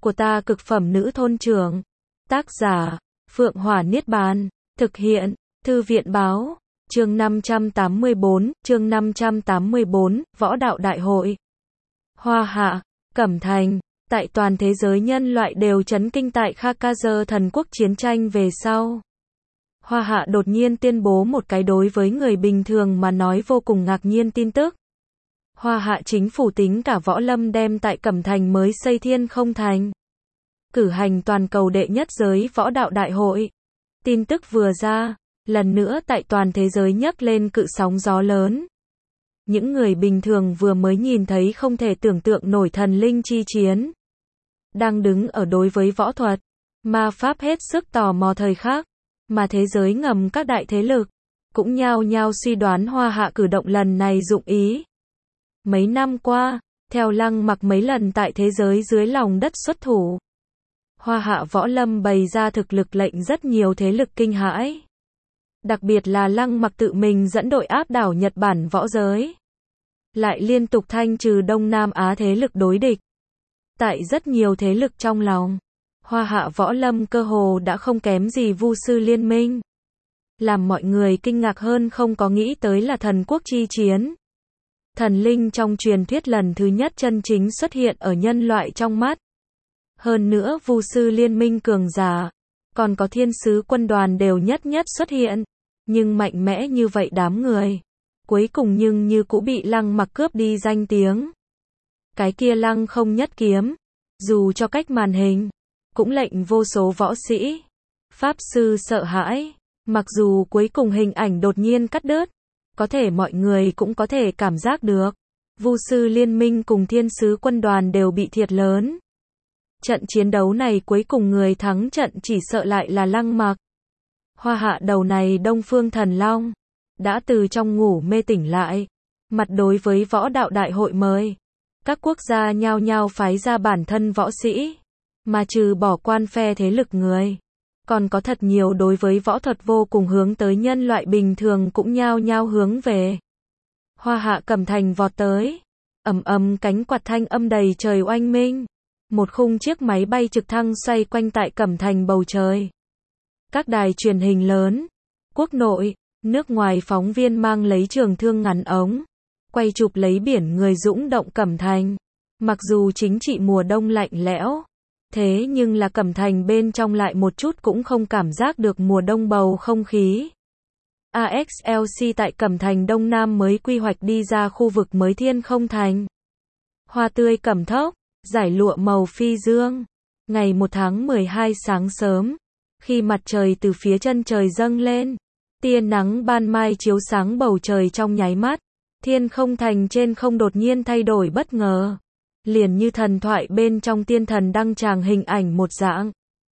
của ta cực phẩm nữ thôn trưởng. Tác giả, Phượng Hỏa Niết Bàn. Thực hiện, Thư viện Báo. Chương 584, Võ đạo đại hội. Hoa Hạ, Cẩm Thành. Tại toàn thế giới nhân loại đều chấn kinh tại Khakazer thần quốc chiến tranh về sau. Hoa Hạ đột nhiên tuyên bố một cái đối với người bình thường mà nói vô cùng ngạc nhiên tin tức. Hoa Hạ chính phủ tính cả võ lâm đem tại Cẩm Thành mới xây Thiên Không Thành cử hành toàn cầu đệ nhất giới võ đạo đại hội. Tin tức vừa ra, lần nữa tại toàn thế giới nhấc lên cự sóng gió lớn. Những người bình thường vừa mới nhìn thấy không thể tưởng tượng nổi thần linh chi chiến, đang đứng ở đối với võ thuật, ma pháp hết sức tò mò thời khắc, mà thế giới ngầm các đại thế lực cũng nhao nhao suy đoán Hoa Hạ cử động lần này dụng ý. Mấy năm qua, theo Lăng Mặc mấy lần tại thế giới dưới lòng đất xuất thủ, Hoa Hạ võ lâm bày ra thực lực lệnh rất nhiều thế lực kinh hãi. Đặc biệt là Lăng Mặc tự mình dẫn đội áp đảo Nhật Bản võ giới, lại liên tục thanh trừ Đông Nam Á thế lực đối địch. Tại rất nhiều thế lực trong lòng, Hoa Hạ võ lâm cơ hồ đã không kém gì Vu sư liên minh. Làm mọi người kinh ngạc hơn không có nghĩ tới là thần quốc chi chiến. Thần linh trong truyền thuyết lần thứ nhất chân chính xuất hiện ở nhân loại trong mắt. Hơn nữa Vu sư liên minh cường giả, còn có thiên sứ quân đoàn đều nhất xuất hiện. Nhưng mạnh mẽ như vậy đám người, cuối cùng nhưng như cũng bị Lăng Mặc cướp đi danh tiếng. Cái kia Lăng Không nhất kiếm, dù cho cách màn hình, cũng lệnh vô số võ sĩ, pháp sư sợ hãi. Mặc dù cuối cùng hình ảnh đột nhiên cắt đứt, có thể mọi người cũng có thể cảm giác được, Vu sư liên minh cùng thiên sứ quân đoàn đều bị thiệt lớn. Trận chiến đấu này cuối cùng người thắng trận chỉ sợ lại là Lăng Mặc. Hoa Hạ đầu này Đông Phương Thần Long, đã từ trong ngủ mê tỉnh lại, mặt đối với võ đạo đại hội mời. Các quốc gia nhao nhao phái ra bản thân võ sĩ, mà trừ bỏ quan phe thế lực người, còn có thật nhiều đối với võ thuật vô cùng hướng tới nhân loại bình thường cũng nhao nhao hướng về. Hoa Hạ Cẩm Thành vọt tới, ầm cánh quạt thanh âm đầy trời oanh minh. Một khung chiếc máy bay trực thăng xoay quanh tại Cẩm Thành bầu trời. Các đài truyền hình lớn, quốc nội, nước ngoài phóng viên mang lấy trường thương ngắn ống, quay chụp lấy biển người dũng động Cẩm Thành. Mặc dù chính trị mùa đông lạnh lẽo, thế nhưng là Cẩm Thành bên trong lại một chút cũng không cảm giác được mùa đông bầu không khí. AXLC tại Cẩm Thành Đông Nam mới quy hoạch đi ra khu vực mới Thiên Không Thành. Hoa tươi cẩm thốc, giải lụa màu phi dương. Ngày 1 tháng 12 sáng sớm, khi mặt trời từ phía chân trời dâng lên, tia nắng ban mai chiếu sáng bầu trời trong nháy mắt, Thiên Không Thành trên không đột nhiên thay đổi bất ngờ. Liền như thần thoại bên trong tiên thần đăng tràng hình ảnh một dạng.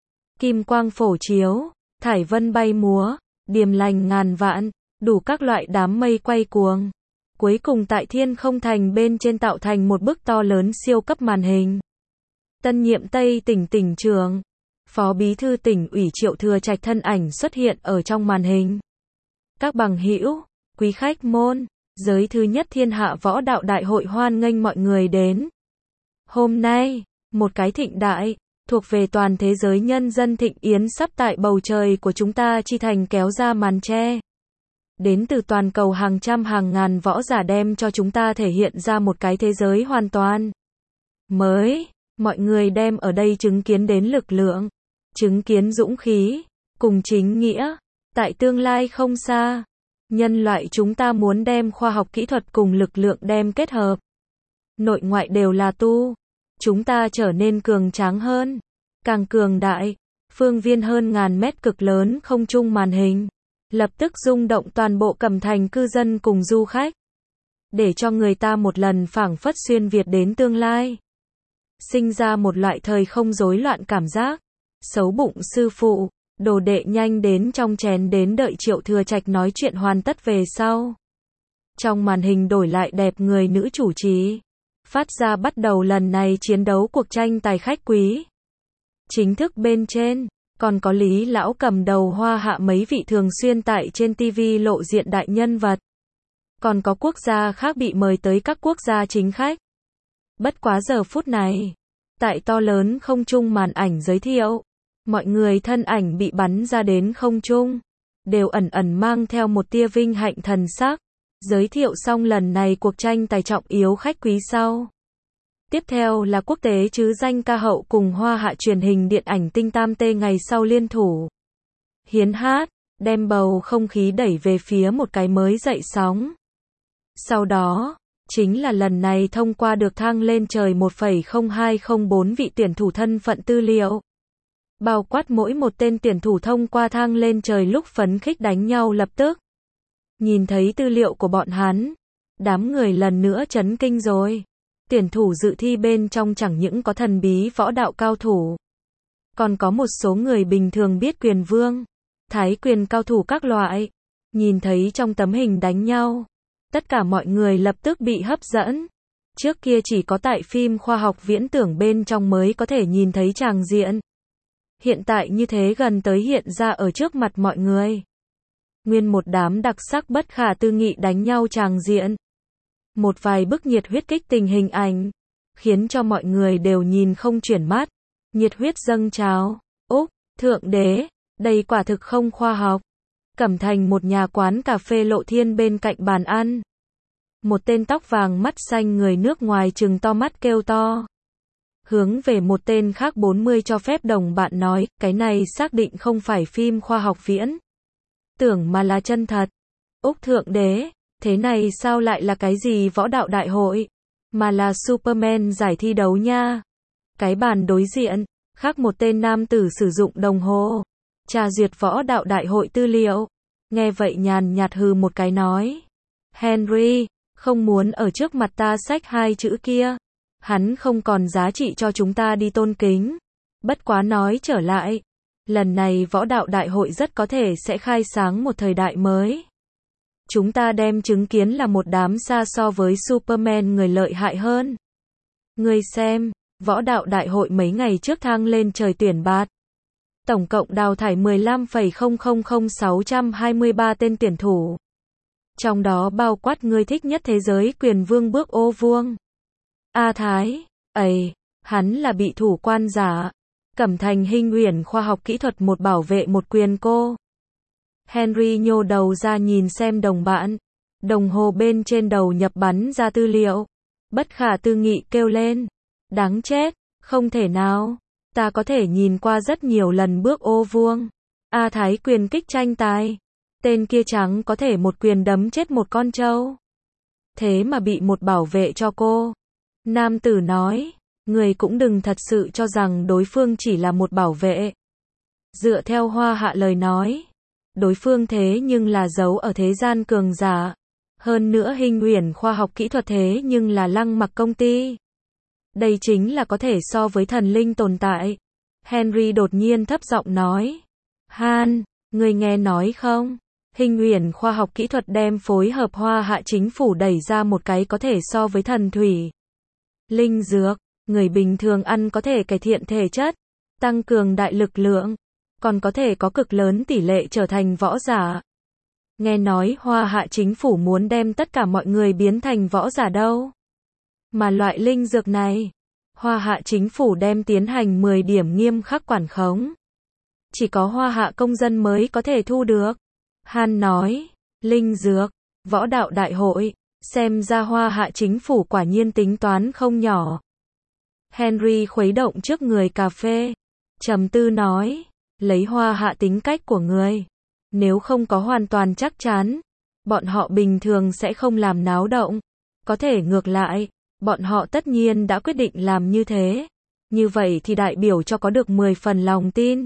Kim quang phổ chiếu, thải vân bay múa, điềm lành ngàn vạn, đủ các loại đám mây quay cuồng. Cuối cùng tại Thiên Không Thành bên trên tạo thành một bức to lớn siêu cấp màn hình. Tân nhiệm Tây tỉnh tỉnh trưởng, Phó Bí thư tỉnh ủy Triệu Thừa Trạch thân ảnh xuất hiện ở trong màn hình. Các bằng hữu, quý khách môn, giới thứ nhất thiên hạ võ đạo đại hội hoan nghênh mọi người đến. Hôm nay, một cái thịnh đại, thuộc về toàn thế giới nhân dân thịnh yến sắp tại bầu trời của chúng ta chi thành kéo ra màn che. Đến từ toàn cầu hàng trăm hàng ngàn võ giả đem cho chúng ta thể hiện ra một cái thế giới hoàn toàn mới. Mọi người đem ở đây chứng kiến đến lực lượng, chứng kiến dũng khí, cùng chính nghĩa. Tại tương lai không xa, nhân loại chúng ta muốn đem khoa học kỹ thuật cùng lực lượng đem kết hợp. Nội ngoại đều là tu. Chúng ta trở nên cường tráng hơn, càng cường đại. Phương viên hơn ngàn mét cực lớn không trung màn hình, lập tức rung động toàn bộ Cẩm Thành cư dân cùng du khách. Để cho người ta một lần phảng phất xuyên Việt đến tương lai. Sinh ra một loại thời không rối loạn cảm giác. Xấu bụng sư phụ, đồ đệ nhanh đến trong chén đến đợi Triệu Thừa Trạch nói chuyện hoàn tất về sau. Trong màn hình đổi lại đẹp người nữ chủ trì. Phát ra bắt đầu lần này chiến đấu cuộc tranh tài khách quý. Chính thức bên trên, còn có Lý Lão cầm đầu Hoa Hạ mấy vị thường xuyên tại trên TV lộ diện đại nhân vật. Còn có quốc gia khác bị mời tới các quốc gia chính khách. Bất quá giờ phút này, Tại to lớn không trung màn ảnh giới thiệu, mọi người thân ảnh bị bắn ra đến không trung, đều ẩn ẩn mang theo một tia vinh hạnh thần sắc. Giới thiệu xong lần này cuộc tranh tài trọng yếu khách quý sau. Tiếp theo là quốc tế chứ danh ca hậu cùng hoa hạ truyền hình điện ảnh Tinh Tam Tê ngày sau liên thủ. Hiến hát, đem bầu không khí đẩy về phía một cái mới dậy sóng. Sau đó, chính là lần này thông qua được thang lên trời 1,0204 vị tuyển thủ thân phận tư liệu. Bao quát mỗi một tên tuyển thủ thông qua thang lên trời lúc phấn khích đánh nhau lập tức. Nhìn thấy tư liệu của bọn hắn, đám người lần nữa chấn kinh rồi. Tuyển thủ dự thi bên trong chẳng những có thần bí võ đạo cao thủ, còn có một số người bình thường biết quyền vương, thái quyền cao thủ các loại. Nhìn thấy trong tấm hình đánh nhau, tất cả mọi người lập tức bị hấp dẫn. Trước kia chỉ có tại phim khoa học viễn tưởng bên trong mới có thể nhìn thấy tràng diện. Hiện tại như thế gần tới hiện ra ở trước mặt mọi người. Nguyên một đám đặc sắc bất khả tư nghị đánh nhau tràng diện. Một vài bức nhiệt huyết kích tình hình ảnh, khiến cho mọi người đều nhìn không chuyển mắt. Nhiệt huyết dâng trào. Úc, thượng đế, đây quả thực không khoa học. Cẩm Thành một nhà quán cà phê Lộ Thiên bên cạnh bàn ăn. Một tên tóc vàng mắt xanh người nước ngoài trừng to mắt kêu to. Hướng về một tên khác 40 cho phép đồng bạn nói, cái này xác định không phải phim khoa học viễn tưởng mà là chân thật. Úc thượng đế, thế này sao lại là cái gì võ đạo đại hội, mà là Superman giải thi đấu nha. Cái bàn đối diện, khác một tên nam tử sử dụng đồng hồ tra duyệt võ đạo đại hội tư liệu. Nghe vậy nhàn nhạt hừ một cái nói. Henry, không muốn ở trước mặt ta xách hai chữ kia. Hắn không còn giá trị cho chúng ta đi tôn kính. Bất quá nói trở lại, lần này võ đạo đại hội rất có thể sẽ khai sáng một thời đại mới. Chúng ta đem chứng kiến là một đám xa so với Superman người lợi hại hơn. Ngươi xem, võ đạo đại hội mấy ngày trước thang lên trời tuyển bạt. Tổng cộng đào thải 15,000623 tên tuyển thủ. Trong đó bao quát người thích nhất thế giới quyền vương bước ô vuông. A Thái, ấy, hắn là bị thủ quan giả. Cẩm Thành Hinh Uyển khoa học kỹ thuật một bảo vệ một quyền cô. Henry nhô đầu ra nhìn xem đồng bạn. Đồng hồ bên trên đầu nhập bắn ra tư liệu. Bất khả tư nghị kêu lên. Đáng chết, không thể nào. Ta có thể nhìn qua rất nhiều lần bước ô vuông. A Thái quyền kích tranh tài. Tên kia trắng có thể một quyền đấm chết một con trâu. Thế mà bị một bảo vệ cho cô. Nam tử nói, người cũng đừng thật sự cho rằng đối phương chỉ là một bảo vệ. Dựa theo Hoa Hạ lời nói, đối phương thế nhưng là giấu ở thế gian cường giả. Hơn nữa Hinh Uyển khoa học kỹ thuật thế nhưng là Lăng Mặc công ty. Đây chính là có thể so với thần linh tồn tại. Henry đột nhiên thấp giọng nói. Han, người nghe nói không? Hinh Uyển khoa học kỹ thuật đem phối hợp Hoa Hạ chính phủ đẩy ra một cái có thể so với thần thủy linh dược, người bình thường ăn có thể cải thiện thể chất, tăng cường đại lực lượng, còn có thể có cực lớn tỷ lệ trở thành võ giả. Nghe nói Hoa Hạ chính phủ muốn đem tất cả mọi người biến thành võ giả đâu. Mà loại linh dược này, Hoa Hạ chính phủ đem tiến hành 10 điểm nghiêm khắc quản khống. Chỉ có Hoa Hạ công dân mới có thể thu được. Han nói, linh dược, võ đạo đại hội, xem ra Hoa Hạ chính phủ quả nhiên tính toán không nhỏ. Henry khuấy động trước người cà phê, trầm tư nói, lấy Hoa Hạ tính cách của người, nếu không có hoàn toàn chắc chắn, bọn họ bình thường sẽ không làm náo động. Có thể ngược lại, bọn họ tất nhiên đã quyết định làm như thế. Như vậy thì đại biểu cho có được 10 phần lòng tin.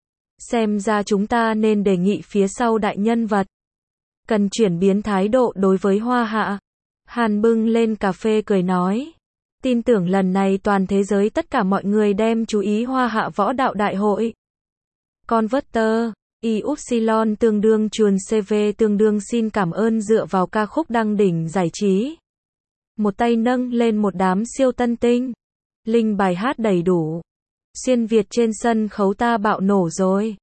Xem ra chúng ta nên đề nghị phía sau đại nhân vật cần chuyển biến thái độ đối với Hoa Hạ. Hàn bưng lên cà phê cười nói. Tin tưởng lần này toàn thế giới tất cả mọi người đem chú ý Hoa Hạ võ đạo đại hội. Converter, Y-Upsilon tương đương chuồn CV tương đương xin cảm ơn dựa vào ca khúc đăng đỉnh giải trí. Một tay nâng lên một đám siêu tân tinh. Linh bài hát đầy đủ. Xuyên Việt trên sân khấu ta bạo nổ rồi.